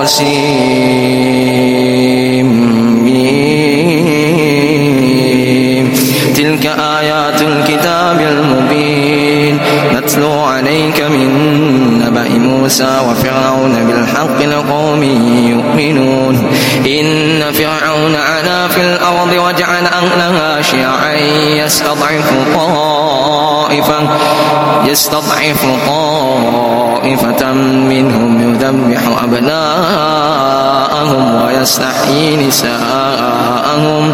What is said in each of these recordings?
طاسيم تلك آيات الكتاب المبين نتلو عليك من نبأ موسى وفرعون بالحق لقوم يؤمنون إن فرعون علا في الأرض وجعل أهلها شيعا يستضعف طائفة منهم يذبح أبناءهم ويستحيي نساءهم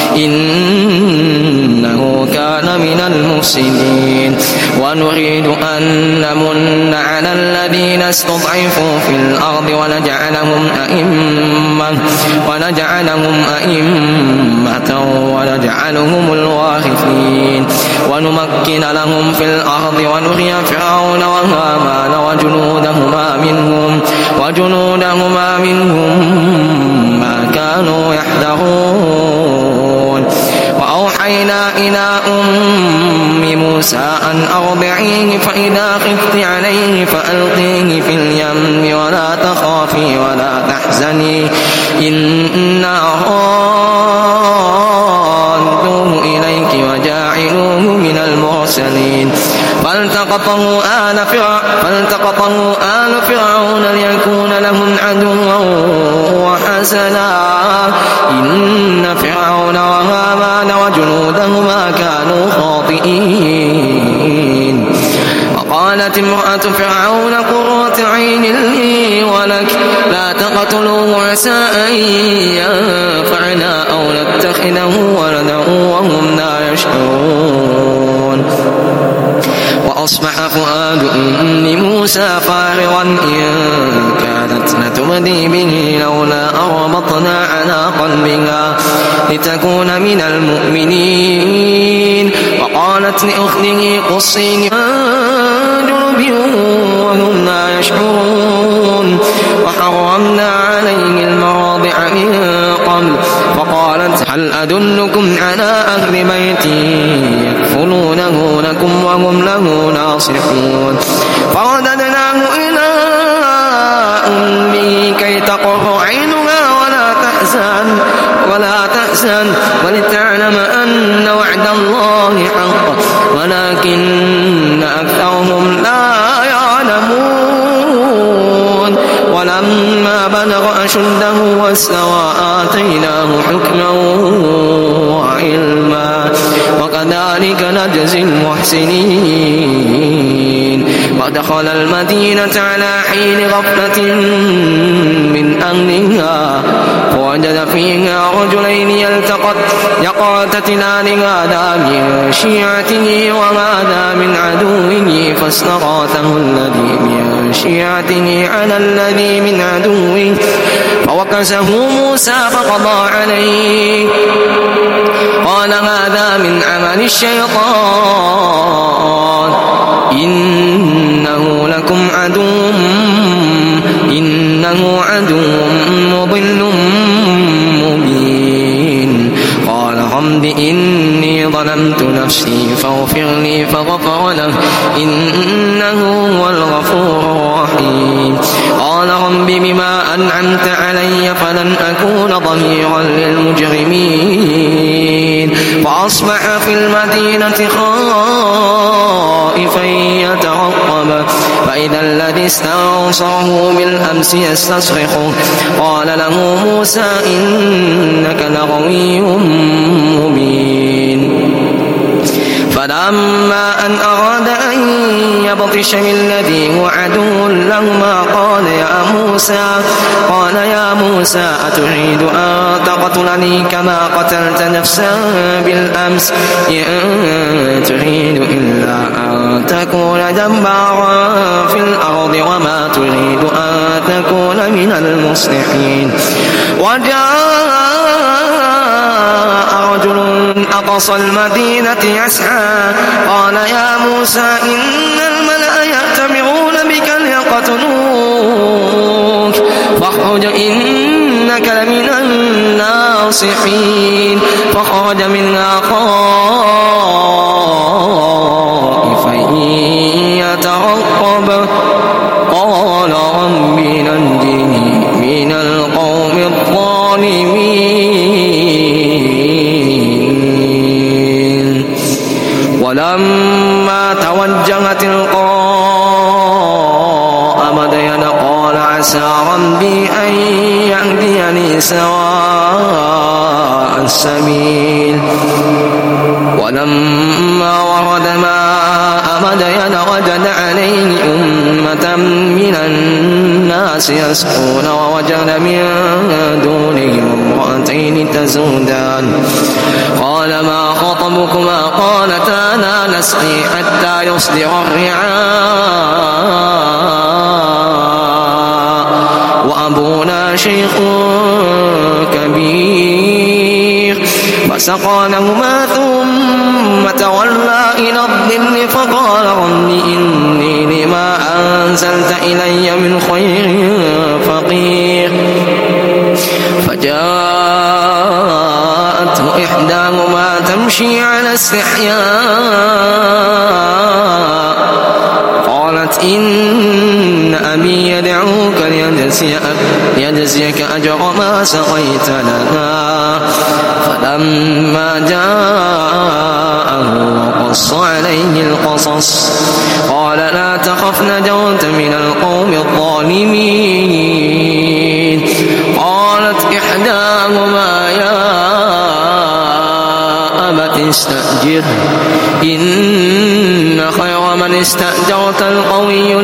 إنه كان من المفسدين ونريد أن نمن على الذين استضعفوا في الأرض ونجعلهم أئمة ونجعلهم الوارثين ونمكن لهم في الأرض ونري فرعون وهامان وجنودهما منهم ما كانوا يحذرون وأوحينا إلى أم موسى أن أرضعيه فإذا خفت عليه فألقيه في اليم ولا تخافي ولا تحزني إنا رادوه إليك وجاعلوه من المرسلين فالتقطه آل فرعون ليكون لهم عدوا وحزنا إن فرعون وهامان وجنودهما كانوا خاطئين وقالت امرأة فرعون قرة عين لي ولك لا تقتلوه عسى أن ينفعنا أو نتخذه ولدا وهم لا يشعرون وأصبح فؤاد أم موسى فارغا إن كانت لتبدي به لولا أربطنا على قلبها لتكون من المؤمنين وقالت لأخته قصيه عن جنب وهم لا يشعرون وحرمنا عليه المراضع من قبل فقالت هل أدلكم على أهل بيتي يكفلونه لكم وهم له ناصحون فرددناه إلى أمه كي تقر عينها ولا تحزن ولتعلم أن وعد الله حق ولكن أكثرهم لا يعلمون ولما بلغ أشده واستوى آتيناه حكما وعلما وكذلك نجزي المحسنين ودخل المدينة على حين غفلة من أهلها فوجد فيها رجلين يقاتلان هذا من شيعته وهذا من عدوه فاستغاثه الذي من شيعته على الذي من عدوه فوكزه موسى فقضى عليه قال هذا من عمل الشيطان إنه عدو مضل مبين قال رب إني ظلمت نفسي فاغفر لي فغفر له إنه هو الغفور الرحيم قال رب بما أنعمت علي فلن أكون ظهيرا للمجرمين فأصبح في المدينة خائفا يترقب فإذا الذي استنصره بالأمس يستصرخه قال له موسى إنك لغوي مبين فلما أن أراد أن يبطش بالذي هو عدو لهما قال يا موسى أتريد أن تقتلني كما قتلت نفسا بالأمس إن تريد إلا أن تكون جبارا في الأرض وما تريد أن تكون من المصلحين وجاء رجل أقصى المدينة يسعى قال يا موسى إن الملأ يأتمرون بك ليقتلوك فاخرج إنك لمن الناصحين فخرج منها خائفا يترقب قال رب نجني من عسى ربي أن يهديني سواء السبيل. ولما ورد ماء مدين وجد عليه أمة من الناس يسقون ووجد من دونهم امرأتين تزودان قال ما خطبكما قالتا لا نسقي حتى يصدر الرعاء وأبونا شيخ كبير فسقى لهما ثم تولى إلى الظل فقال رب إني لما أنزلت إلي من خير فقير. فجاءته إحداهما تمشي على استحياء قالت إن أبي يدعوك ليجزيك أجر ما سقيت لنا. فلما جاءه وقص عليه القصص قال لا تخف نجوت من القوم الظالمين. قالت إحداهما يا أبت استأجره إن خير من استأجرت القوي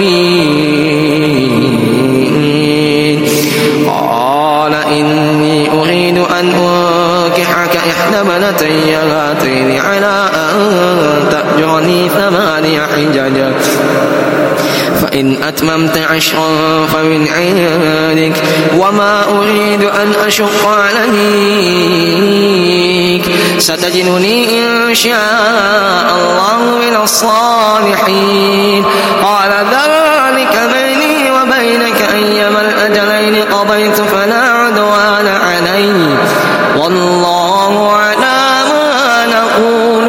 الأمين. قال إني أريد أن أنكحك إحدى ابنتي هاتين على أن تأجرني 8 حجج فإن أتممت 10 فمن عندك وما أريد أن أشق عليك ستجدني إن شاء الله من الصالحين. قال ذلك بيني وبينك أيما الأجلين قضيت فلا عدوان علي والله على ما نقول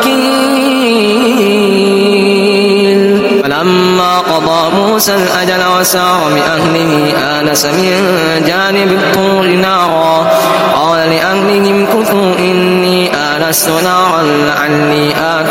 وكيل. فلما قضى موسى الأجل وسار بأهله آنس من جانب الطور نارا قال لأهلهم كثوا إني آنست نارا لعلي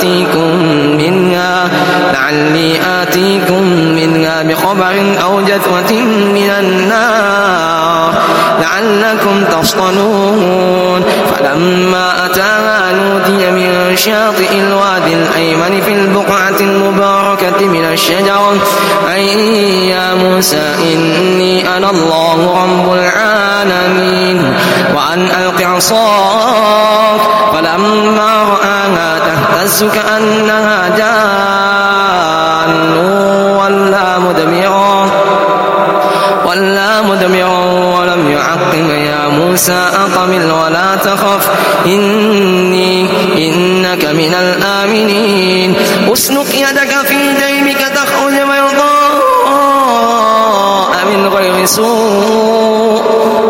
آتيكم منها بخبر أو جذوة من النار لعلكم تصطلون. فلما أتاها نودي من شاطئ الوادي الأيمن في البقعة المباركة من الشجرة أي يا موسى إني أنا الله رب العالمين وأن ألق عصاك. فلما رآها تهتز كأنها جان ولا مدبرا ولم يعقب يا موسى أقبل ولا تخف إنك من الآمنين. أسلك يدك في جيبك تخرج بيضاء من غير سوء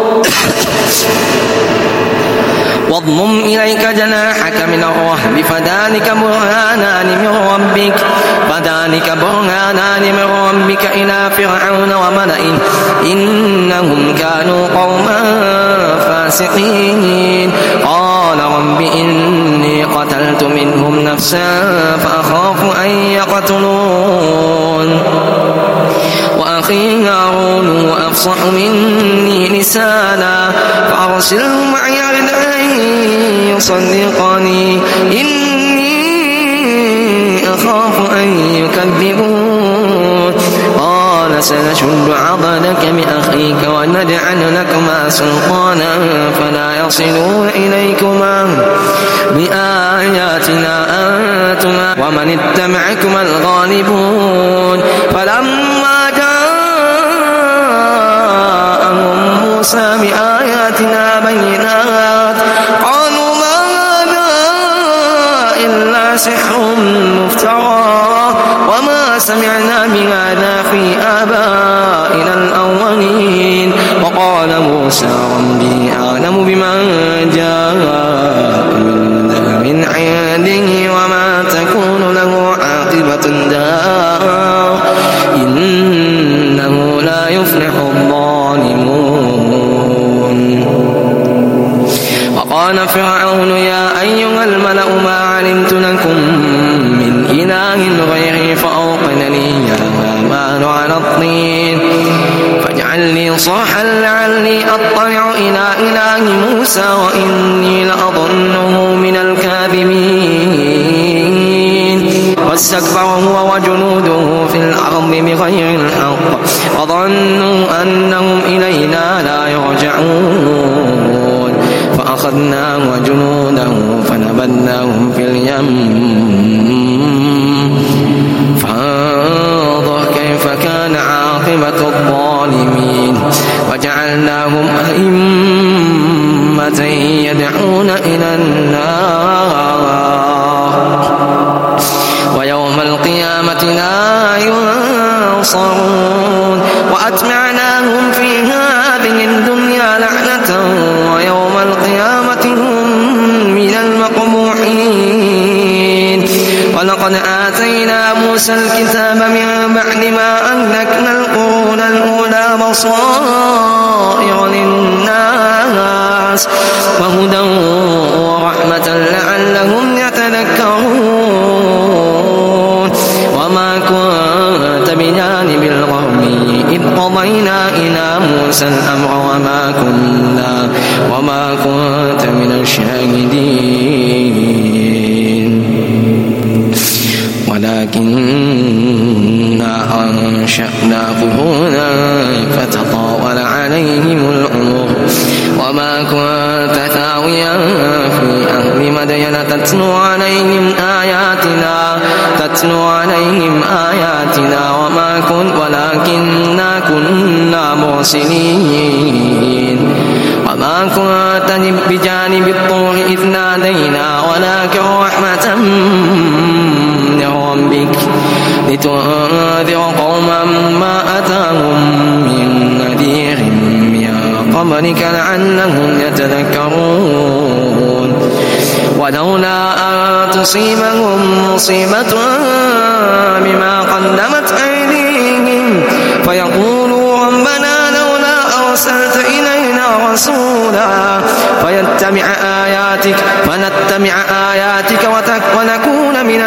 واضمم إليك جناحك من الرهب فذلك برهانان من ربك إلى فرعون وملئه إنهم كانوا قوما فاسقين. قال رب إني قتلت منهم نفسا فأخاف أن يقتلون وأخي هارون هو أفصح مني لسانا فأرسله معي أن يصدقني إني أخاف أن يكذبون. قال سنشد عضدك بأخيك ونجعل لكما سلطانا فلا يصلون إليكما بآياتنا أنتما ومن اتبعكما الغالبون. فلما جاءهم موسى بآياتنا بينات قالوا ما هذا إلا سحر مفترى وما سمعنا بهذا في آبائنا الأولين. وقال موسى ربي أعلم بمن جاء من عنده وما تكون له عاقبة الدار إنه لا يفلح الظالمون. وقال فرعون يا أيها الملأ ما علمت لكم من إله غيري فأوقد لي يا هامان على الطين موسى وإني لأظنه من الكاذبين واستكبر هو وجنوده في الأرض بغير الحق وظنوا أنهم إلينا لا يرجعون فأخذناه وجنوده فنبذناهم في اليم فانظر كيف كان عاقبة الظالمين وجعلناهم أئمة يدعون إلى النار ويوم القيامة لا ينصرون وأتبعناهم في هذه الدنيا لعنة ويوم القيامة هم من المقبوحين ولقد آتينا موسى الكتاب من بعد ما أهلكنا القرون الأولى بصائر للناس وهدى ورحمة لعلهم يتذكرون وما كنت بجانب الغربي إذ قضينا إلى موسى الأمر وما كنت من الشاهدين ولكننا أنشأنا قرونا فتطاول عليهم العمر وما كنت ثاويا في أهل مدين تتلو عليهم آياتنا ولكننا كنا مرسلين وما كنت بجانب الطور إذ نادينا ولكن رحمة من ربك لتنذر قوما ما أتاهم من نذير من قبلك لعلهم يتذكرون ولولا أن تصيبهم مصيبة بما قدمت أيديهم فيقولوا ربنا لولا أرسلت إلينا رسولا فنتبع آياتك ونكون من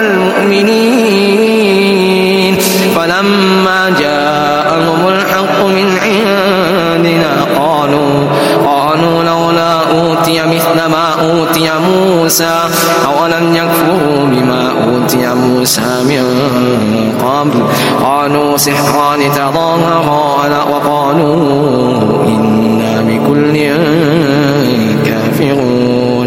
المؤمنين فلما جاءهم الحق من عندنا قالوا لولا أوتي مثل ما أوتي موسى أولم يكفروا بما أوتي موسى من قبل قالوا سحران تظاهرا وقالوا إنا بكل كافرون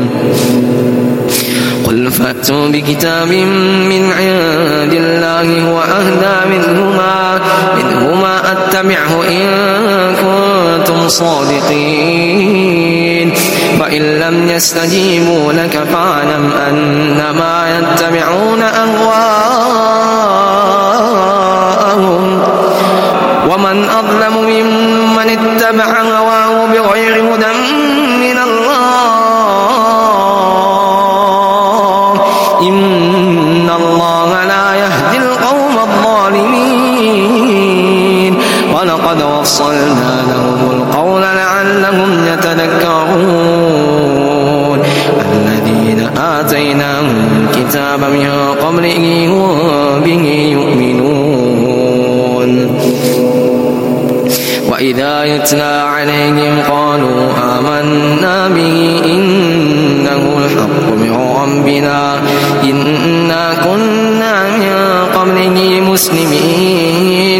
قل فأتوا بكتاب من عند الله هو أهدى منهما أتبعه إن كنتم صادقين فإن لم يستجيبوا لك فاعلم أنما يتبعون أهواءهم ومن أظلم ممن اتبع هواه بغير هدى من الله إن الله لا يهدي القوم الظالمين ولقد وصلنا لهم القول لعلهم يتذكرون الذين آتيناهم الكتاب من قبله هم به يؤمنون وإذا يتلى عليهم قالوا آمنا به إنه الحق من ربنا إنا كنا من قبله مسلمين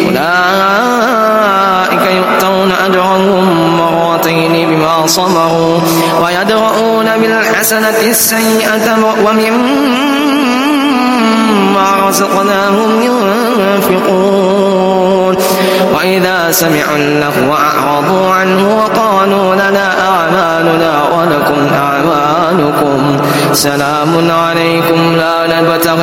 أولئك يؤتون أجرهم مرتين بما صبروا ويدرؤون بالحسنة السيئة ومما رزقناهم ينفقون وإذا سمعوا اللغو أعرضوا عنه وقالوا لنا أعمالنا ولكم أعمالكم سلام عليكم لا نبتغي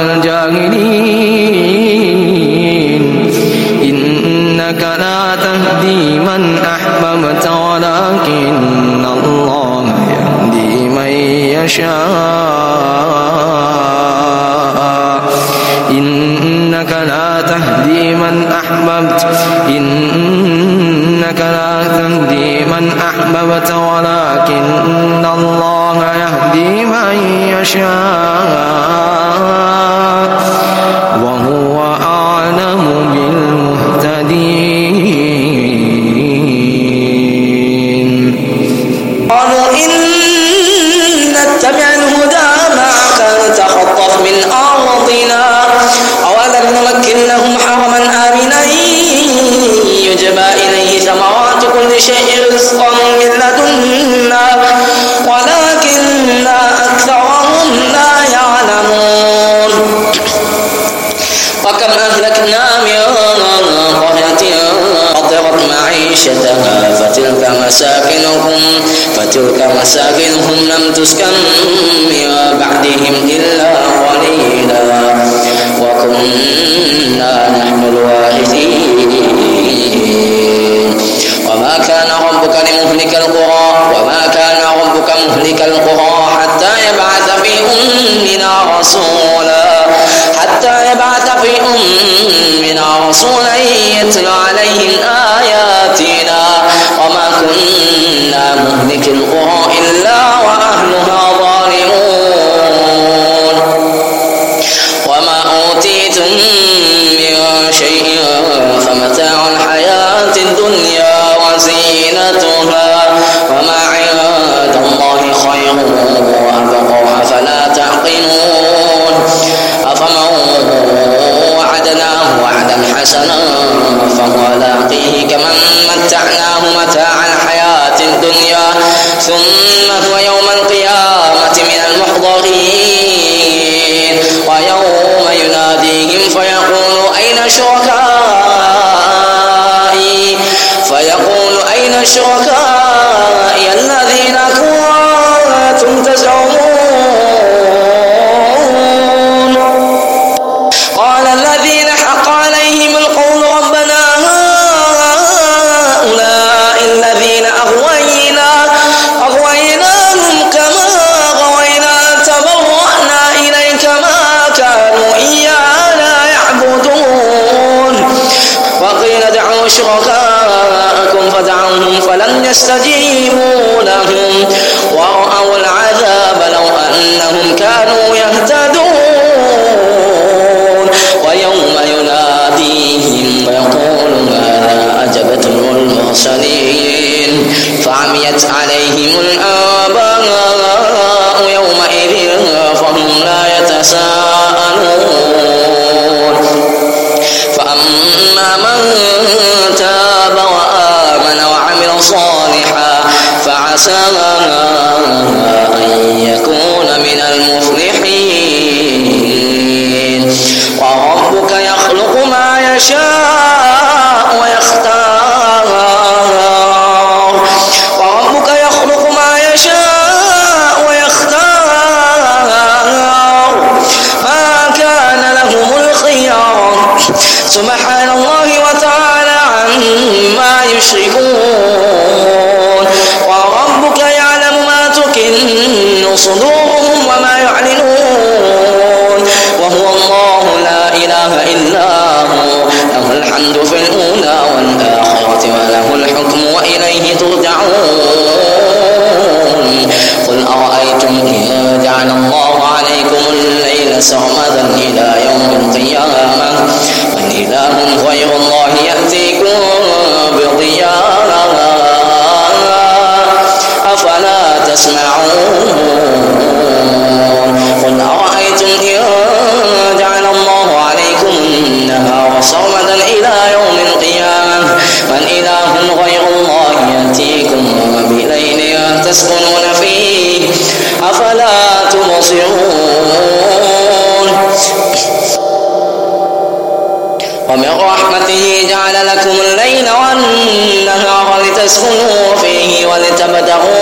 الجاهلين إنك لا تهدي من أحببت ولكن الله يهدي من يشاء إنك لا تهدي من أحببت ولكن الله يهدي من يشاء وهو أعلم بالمهتدين. فيه ثمرات كل شيء رزقا من لدنا ولكن أكثرهم لا يعلمون وكم أهلكنا من قرية قطرت معيشتها فتلك مساكنهم لم تسكن من بعدهم إلا قليلا وكنا نحن الوارثين وما كان ربك مهلك القرى حتى يبعث في أمنا رسولا يتلو عليهم آياتنا وما كنا مهلك القرى إلا وأهلها ظالمون وما أوتيتم من شيء فمتاع الحياة الدنيا وزينتها وما عند الله خير وأبقى أفلا تعقلون أفمن وعدناه وعدا حسنا فهو لاقيه كمن متعناه متاع الحياة الدنيا ثم هو يوم القيامة من المحضرين ويوم يناديهم فيقول أين شركائي الذين كنتم تزعمون قال الذين حق عليهم القول ربنا هؤلاء الذين أغويناهم كما غوينا تبرأنا إليك ما كانوا إيانا يعبدون وقيل ادعوا شركاءكم فدعوهم فلم يستجيبوا لهم ورأوا العذاب لو أنهم كانوا يهتدون ويوم يناديهم ويقول ماذا أجبتم المرسلين فعميت عليهم الآباء يومئذ فهم لا يتساءلون فأما من تاب وآمن وعمل صالحا فعسى أن يكون من المفلحين وربك يخلق ما يشاء ويختار ما كان لهم الخيار سبحان الله وتعالى عما يشركون وربك يعلم ما تكن صدورهم وما يعلنون وهو الله لا إله إلا هو له الحمد في الأولى والآخرة وله الحكم وإليه ترجعون قل أرأيتم إن جعل الله عليكم الليل سرمدا إلى يوم القيامة من إله غير الله يأتيكم بضياء أفلا تسمعون قل أرأيتم إن جعل الله عليكم النهار سرمدا إلى يوم القيامة من إله غير الله يأتيكم بليل تسكنون فيه أفلا تبصرون ومن رحمته جعل لكم الليل والنهار لتسكنوا فيه ولتبتغوا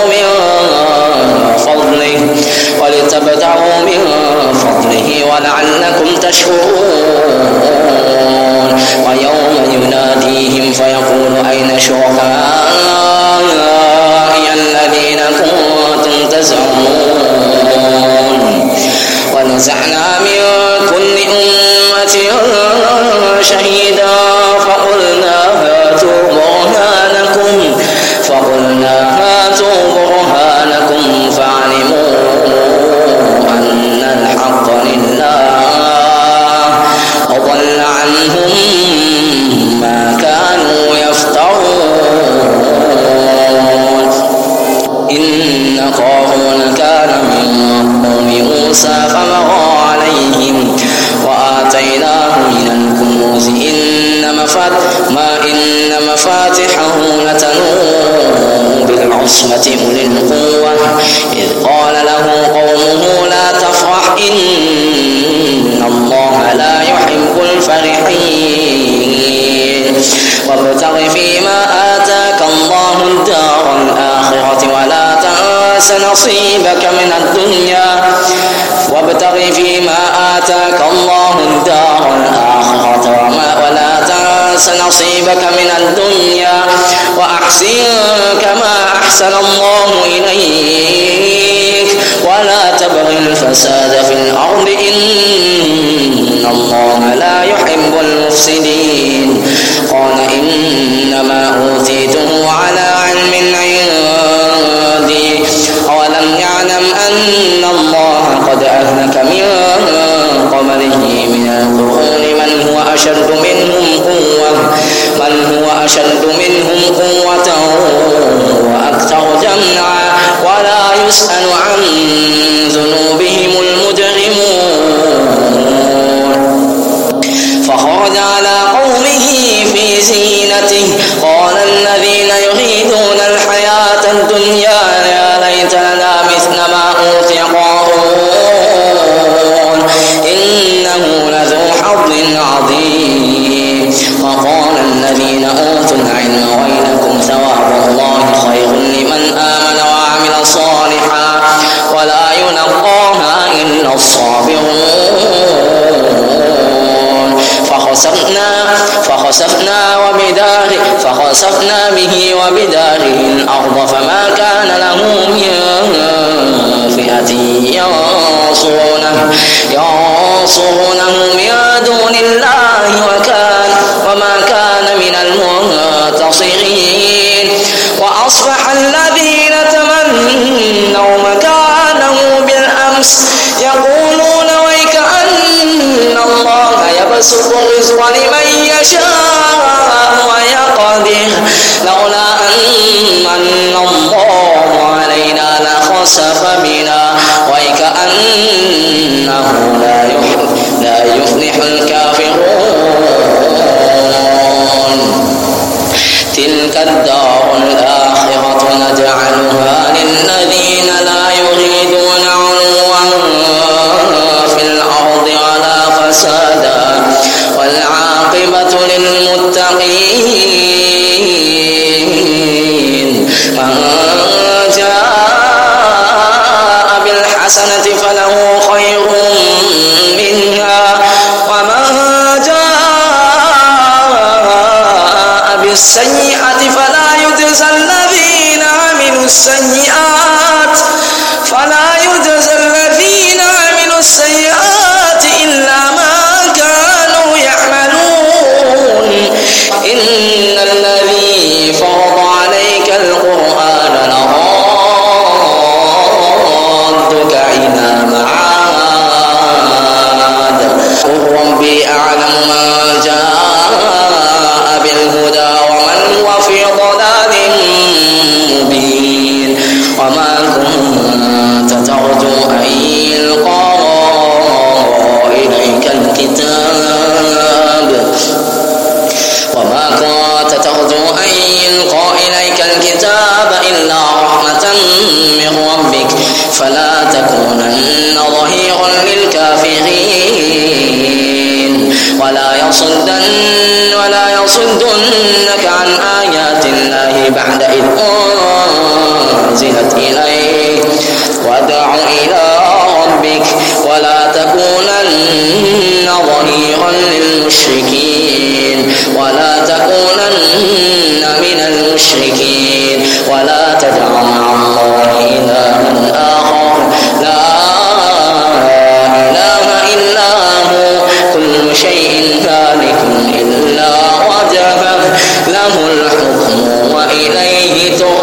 من فضله ولعلكم تشكرون ويوم يناديهم فيقول أين شركائي الذين كنتم تزعمون ونزعنا من كل أمة شهيدا فقلنا هاتوا برهانكم فعلموا أن الحق لله وضل عنهم ما كانوا يفترون إن قارون كان من قوم موسى فبغى عليهم الذين تنوء بالعصبة أولي القوة إذ قال له قومه لا تفرح إن الله لا يحب الفرحين وابتغ فيما آتاك الله الدار الآخرة ولا تنس نصيبك من الدنيا نصيبك من الدنيا وأحسن كما أحسن الله إليك ولا تبغ الفساد في الأرض إن الله لا يحب المفسدين قال إنما أوتيته على علم عندي أولم يعلم أن الله قد أهلك من قبله من القرون من هو أشد منهم قوة وأكثر جمعا ولا يسأل عن ذنوبهم المجرمون فخرج على قومه في زينته قال الذين يريدون الحياة الدنيا يا ليت لنا مثل ما أوتي قارون إنه لذو حظ عظيم وقال الذين أوتوا العلم ويلكم ثواب الله خير لمن آمن وعمل صالحا ولا يلقاها إلا الصابرون فخسفنا به وبداره الأرض فما كان له من فئة ينصرونه من دون الله وما كان من المنتصرين وأصبح الذين تمنوا مكانه بالأمس يقولون ويكأن الله يبسط الرزق لمن يشاء ويقدر لولا أن من الله علينا لخسف بنا ويكأنه لا يفلح الكافرون تلك الدار الآخرة نجعلها للذين لا يريدون علوا في الأرض ولا فسادا والعاقبة للمتقين من جاء بالحسنة فله خير منها ومن جاء بالسيئة فلا يجزى الذين عملوا السيئات إلا ما كانوا يعملون إن الذي فرض عليك القرآن لرادك إلى معاد قل ربي أعلم من جاء بالهدى ومن هو في ضلال مبين وما كنت ترجو أن يلقى إليك الكتاب إلا رحمة من ربك فلا تكونن ظهيرا للكافرين ولا يصدنك عن آيات الله بعد إذ أنزلت إليك وادع إلى ربك ولا تكونن ظهيرا للمشركين ولا تكونن من المشركين ولا تدع مع الله إلها آخر لا إله إلا هو كل شيء هالك إلا وجهه له الحكم وإليه ترجعون